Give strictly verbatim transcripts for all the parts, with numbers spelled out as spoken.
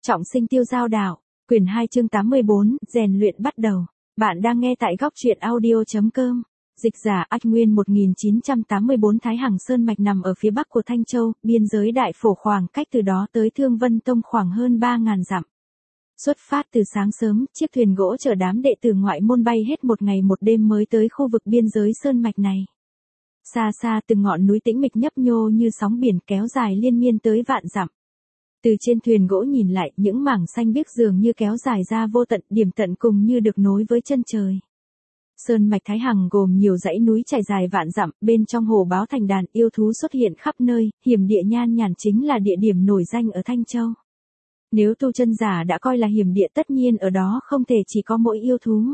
Trọng sinh tiêu giao đạo, quyển hai chương tám mươi bốn, rèn luyện bắt đầu. Bạn đang nghe tại góc truyện audio.com. Dịch giả Ách Nguyên một nghìn chín trăm tám mươi bốn Thái Hằng Sơn Mạch nằm ở phía bắc của Thanh Châu, biên giới Đại Phổ khoảng cách từ đó tới Thương Vân Tông khoảng hơn ba nghìn dặm. Xuất phát từ sáng sớm, chiếc thuyền gỗ chở đám đệ tử ngoại môn bay hết một ngày một đêm mới tới khu vực biên giới Sơn Mạch này. Xa xa từng ngọn núi tĩnh mịch nhấp nhô như sóng biển kéo dài liên miên tới vạn dặm. Từ trên thuyền gỗ nhìn lại, những mảng xanh biếc dường như kéo dài ra vô tận, điểm tận cùng như được nối với chân trời. Sơn mạch Thái Hằng gồm nhiều dãy núi trải dài vạn dặm, bên trong hồ báo thành đàn yêu thú xuất hiện khắp nơi, hiểm địa Nhan Nhản chính là địa điểm nổi danh ở Thanh Châu. Nếu tu chân giả đã coi là hiểm địa, tất nhiên ở đó không thể chỉ có mỗi yêu thú.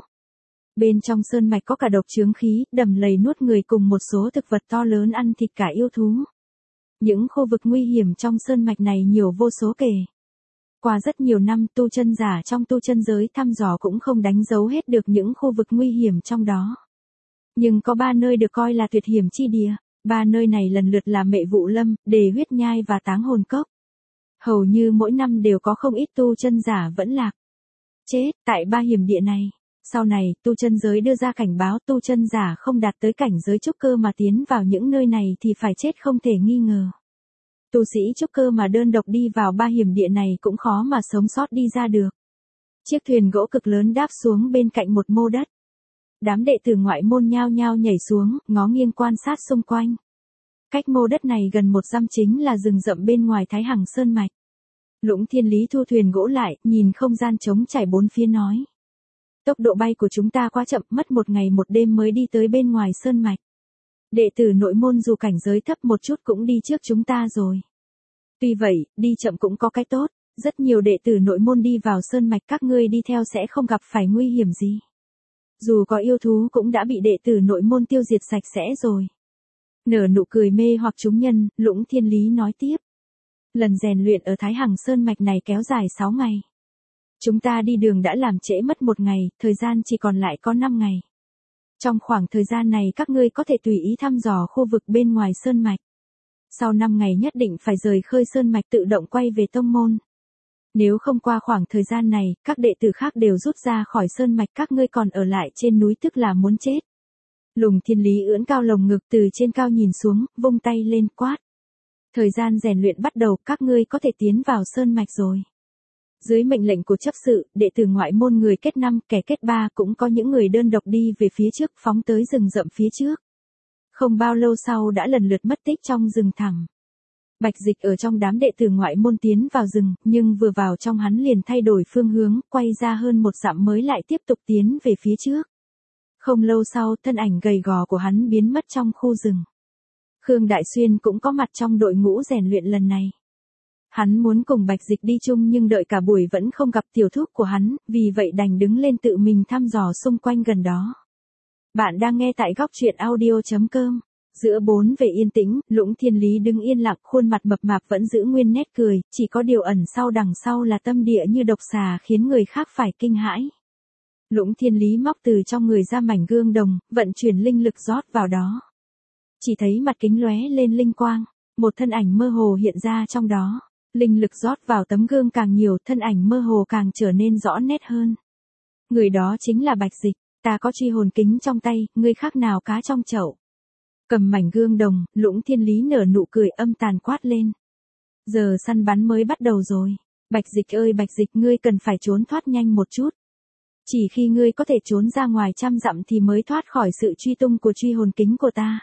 Bên trong sơn mạch có cả độc chướng khí, đầm lầy nuốt người cùng một số thực vật to lớn ăn thịt cả yêu thú. Những khu vực nguy hiểm trong sơn mạch này nhiều vô số kể. Qua rất nhiều năm, tu chân giả trong tu chân giới thăm dò cũng không đánh dấu hết được những khu vực nguy hiểm trong đó. Nhưng có ba nơi được coi là tuyệt hiểm chi địa, ba nơi này lần lượt là Mệ Vụ Lâm, Đề Huyết Nhai và Táng Hồn Cốc. Hầu như mỗi năm đều có không ít tu chân giả vẫn lạc chết tại ba hiểm địa này. Sau này, tu chân giới đưa ra cảnh báo tu chân giả không đạt tới cảnh giới trúc cơ mà tiến vào những nơi này thì phải chết không thể nghi ngờ. Tu sĩ trúc cơ mà đơn độc đi vào ba hiểm địa này cũng khó mà sống sót đi ra được. Chiếc thuyền gỗ cực lớn đáp xuống bên cạnh một mô đất. Đám đệ tử ngoại môn nhao nhao nhảy xuống, ngó nghiêng quan sát xung quanh. Cách mô đất này gần một dặm chính là rừng rậm bên ngoài Thái Hằng Sơn Mạch. Lũng Thiên Lý thu thuyền gỗ lại, nhìn không gian trống trải bốn phía nói. Tốc độ bay của chúng ta quá chậm, mất một ngày một đêm mới đi tới bên ngoài sơn mạch. Đệ tử nội môn dù cảnh giới thấp một chút cũng đi trước chúng ta rồi. Tuy vậy, đi chậm cũng có cái tốt, rất nhiều đệ tử nội môn đi vào sơn mạch các ngươi đi theo sẽ không gặp phải nguy hiểm gì. Dù có yêu thú cũng đã bị đệ tử nội môn tiêu diệt sạch sẽ rồi. Nở nụ cười mê hoặc chúng nhân, Lũng Thiên Lý nói tiếp. Lần rèn luyện ở Thái Hằng Sơn Mạch này kéo dài sáu ngày. Chúng ta đi đường đã làm trễ mất một ngày, thời gian chỉ còn lại có năm ngày. Trong khoảng thời gian này các ngươi có thể tùy ý thăm dò khu vực bên ngoài sơn mạch. Sau năm ngày nhất định phải rời khơi sơn mạch tự động quay về tông môn. Nếu không qua khoảng thời gian này, các đệ tử khác đều rút ra khỏi sơn mạch, các ngươi còn ở lại trên núi tức là muốn chết. Lùng Thiên Lý ưỡn cao lồng ngực từ trên cao nhìn xuống, vung tay lên quát. Thời gian rèn luyện bắt đầu, các ngươi có thể tiến vào sơn mạch rồi. Dưới mệnh lệnh của chấp sự, đệ tử ngoại môn người kết năm, kẻ kết ba cũng có những người đơn độc đi về phía trước, phóng tới rừng rậm phía trước. Không bao lâu sau đã lần lượt mất tích trong rừng thẳm. Bạch Dịch ở trong đám đệ tử ngoại môn tiến vào rừng, nhưng vừa vào trong hắn liền thay đổi phương hướng, quay ra hơn một dặm mới lại tiếp tục tiến về phía trước. Không lâu sau, thân ảnh gầy gò của hắn biến mất trong khu rừng. Khương Đại Xuyên cũng có mặt trong đội ngũ rèn luyện lần này. Hắn muốn cùng Bạch Dịch đi chung nhưng đợi cả buổi vẫn không gặp tiểu thúc của hắn, vì vậy đành đứng lên tự mình thăm dò xung quanh gần đó. Bạn đang nghe tại góc truyện audio.com. Giữa bốn về yên tĩnh, Lũng Thiên Lý đứng yên lặng, khuôn mặt mập mạp vẫn giữ nguyên nét cười, chỉ có điều ẩn sau đằng sau là tâm địa như độc xà khiến người khác phải kinh hãi. Lũng Thiên Lý móc từ trong người ra mảnh gương đồng, vận chuyển linh lực rót vào đó. Chỉ thấy mặt kính lóe lên linh quang, một thân ảnh mơ hồ hiện ra trong đó. Linh lực rót vào tấm gương càng nhiều, thân ảnh mơ hồ càng trở nên rõ nét hơn. Người đó chính là Bạch Dịch, ta có truy hồn kính trong tay, ngươi khác nào cá trong chậu. Cầm mảnh gương đồng, Lũng Thiên Lý nở nụ cười âm tàn quát lên. Giờ săn bắn mới bắt đầu rồi. Bạch Dịch ơi Bạch Dịch, ngươi cần phải trốn thoát nhanh một chút. Chỉ khi ngươi có thể trốn ra ngoài trăm dặm thì mới thoát khỏi sự truy tung của truy hồn kính của ta.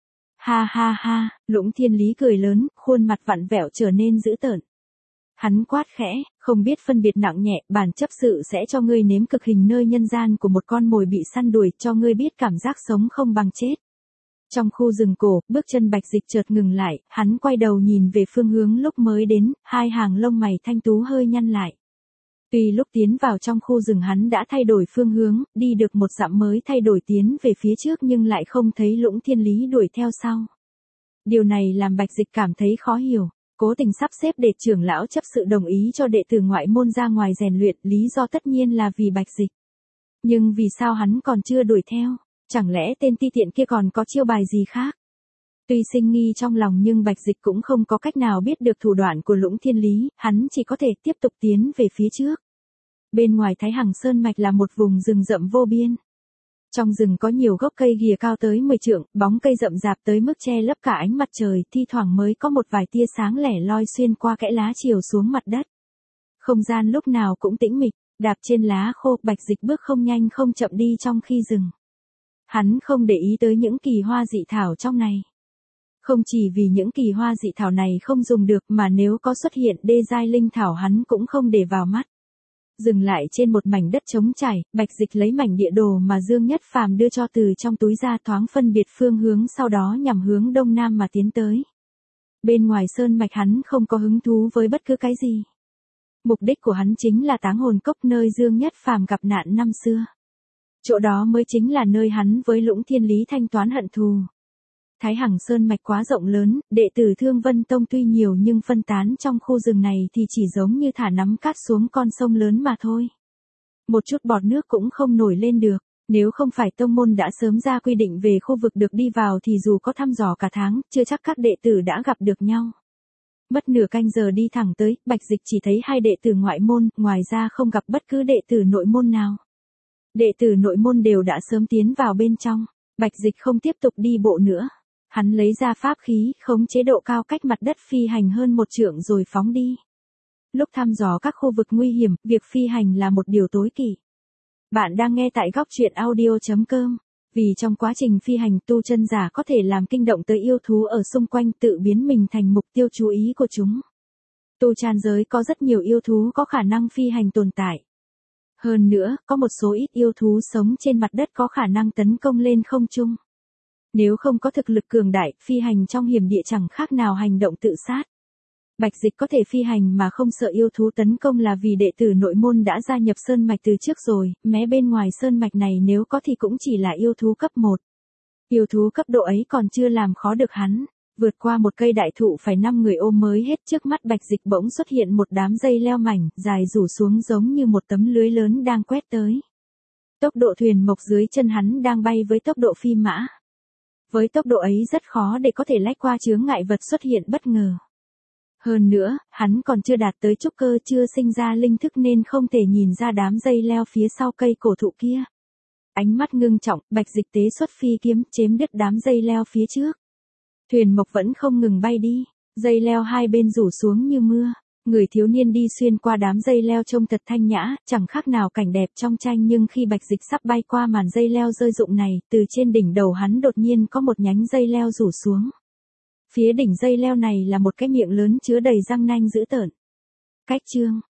Ha ha ha, Lũng Thiên Lý cười lớn, khuôn mặt vặn vẹo trở nên dữ tợn. Hắn quát khẽ, không biết phân biệt nặng nhẹ, bản chấp sự sẽ cho ngươi nếm cực hình nơi nhân gian của một con mồi bị săn đuổi, cho ngươi biết cảm giác sống không bằng chết. Trong khu rừng cổ, bước chân Bạch Dịch chợt ngừng lại, hắn quay đầu nhìn về phương hướng lúc mới đến, hai hàng lông mày thanh tú hơi nhăn lại. Tuy lúc tiến vào trong khu rừng hắn đã thay đổi phương hướng, đi được một dặm mới thay đổi tiến về phía trước nhưng lại không thấy Lũng Thiên Lý đuổi theo sau. Điều này làm Bạch Dịch cảm thấy khó hiểu, cố tình sắp xếp để trưởng lão chấp sự đồng ý cho đệ tử ngoại môn ra ngoài rèn luyện, lý do tất nhiên là vì Bạch Dịch. Nhưng vì sao hắn còn chưa đuổi theo, chẳng lẽ tên ti tiện kia còn có chiêu bài gì khác? Tuy sinh nghi trong lòng nhưng Bạch Dịch cũng không có cách nào biết được thủ đoạn của Lũng Thiên Lý, hắn chỉ có thể tiếp tục tiến về phía trước. Bên ngoài Thái Hằng Sơn Mạch là một vùng rừng rậm vô biên. Trong rừng có nhiều gốc cây ghìa cao tới mười trượng, bóng cây rậm rạp tới mức che lấp cả ánh mặt trời, thi thoảng mới có một vài tia sáng lẻ loi xuyên qua kẽ lá chiều xuống mặt đất. Không gian lúc nào cũng tĩnh mịch, đạp trên lá khô, Bạch Dịch bước không nhanh không chậm đi trong khi rừng. Hắn không để ý tới những kỳ hoa dị thảo trong này. Không chỉ vì những kỳ hoa dị thảo này không dùng được mà nếu có xuất hiện đê giai linh thảo hắn cũng không để vào mắt. Dừng lại trên một mảnh đất trống trải, Bạch Dịch lấy mảnh địa đồ mà Dương Nhất Phàm đưa cho từ trong túi ra, thoáng phân biệt phương hướng, sau đó nhằm hướng đông nam mà tiến tới. Bên ngoài sơn mạch hắn không có hứng thú với bất cứ cái gì. Mục đích của hắn chính là Táng Hồn Cốc, nơi Dương Nhất Phàm gặp nạn năm xưa. Chỗ đó mới chính là nơi hắn với Lũng Thiên Lý thanh toán hận thù. Thái Hằng Sơn Mạch quá rộng lớn, đệ tử Thương Vân Tông tuy nhiều nhưng phân tán trong khu rừng này thì chỉ giống như thả nắm cát xuống con sông lớn mà thôi. Một chút bọt nước cũng không nổi lên được, nếu không phải tông môn đã sớm ra quy định về khu vực được đi vào thì dù có thăm dò cả tháng, chưa chắc các đệ tử đã gặp được nhau. Mất nửa canh giờ đi thẳng tới, Bạch Dịch chỉ thấy hai đệ tử ngoại môn, ngoài ra không gặp bất cứ đệ tử nội môn nào. Đệ tử nội môn đều đã sớm tiến vào bên trong, Bạch Dịch không tiếp tục đi bộ nữa. Hắn lấy ra pháp khí, khống chế độ cao cách mặt đất phi hành hơn một trượng rồi phóng đi. Lúc thăm dò các khu vực nguy hiểm, việc phi hành là một điều tối kỵ. Bạn đang nghe tại góc truyện audio chấm com. Vì trong quá trình phi hành, tu chân giả có thể làm kinh động tới yêu thú ở xung quanh, tự biến mình thành mục tiêu chú ý của chúng. Tu chân giới có rất nhiều yêu thú có khả năng phi hành tồn tại. Hơn nữa, có một số ít yêu thú sống trên mặt đất có khả năng tấn công lên không trung. Nếu không có thực lực cường đại, phi hành trong hiểm địa chẳng khác nào hành động tự sát. Bạch Dịch có thể phi hành mà không sợ yêu thú tấn công là vì đệ tử nội môn đã gia nhập sơn mạch từ trước rồi, mé bên ngoài sơn mạch này nếu có thì cũng chỉ là yêu thú cấp một. Yêu thú cấp độ ấy còn chưa làm khó được hắn, vượt qua một cây đại thụ phải năm người ôm mới hết. Trước mắt Bạch Dịch bỗng xuất hiện một đám dây leo mảnh, dài rủ xuống giống như một tấm lưới lớn đang quét tới. Tốc độ thuyền mộc dưới chân hắn đang bay với tốc độ phi mã. Với tốc độ ấy rất khó để có thể lách qua chướng ngại vật xuất hiện bất ngờ. Hơn nữa, hắn còn chưa đạt tới trúc cơ, chưa sinh ra linh thức nên không thể nhìn ra đám dây leo phía sau cây cổ thụ kia. Ánh mắt ngưng trọng, Bạch Dịch tế xuất phi kiếm, chém đứt đám dây leo phía trước. Thuyền mộc vẫn không ngừng bay đi, dây leo hai bên rủ xuống như mưa. Người thiếu niên đi xuyên qua đám dây leo trông thật thanh nhã, chẳng khác nào cảnh đẹp trong tranh, nhưng khi Bạch Dịch sắp bay qua màn dây leo rơi rụng này, từ trên đỉnh đầu hắn đột nhiên có một nhánh dây leo rủ xuống. Phía đỉnh dây leo này là một cái miệng lớn chứa đầy răng nanh dữ tợn. Cách chương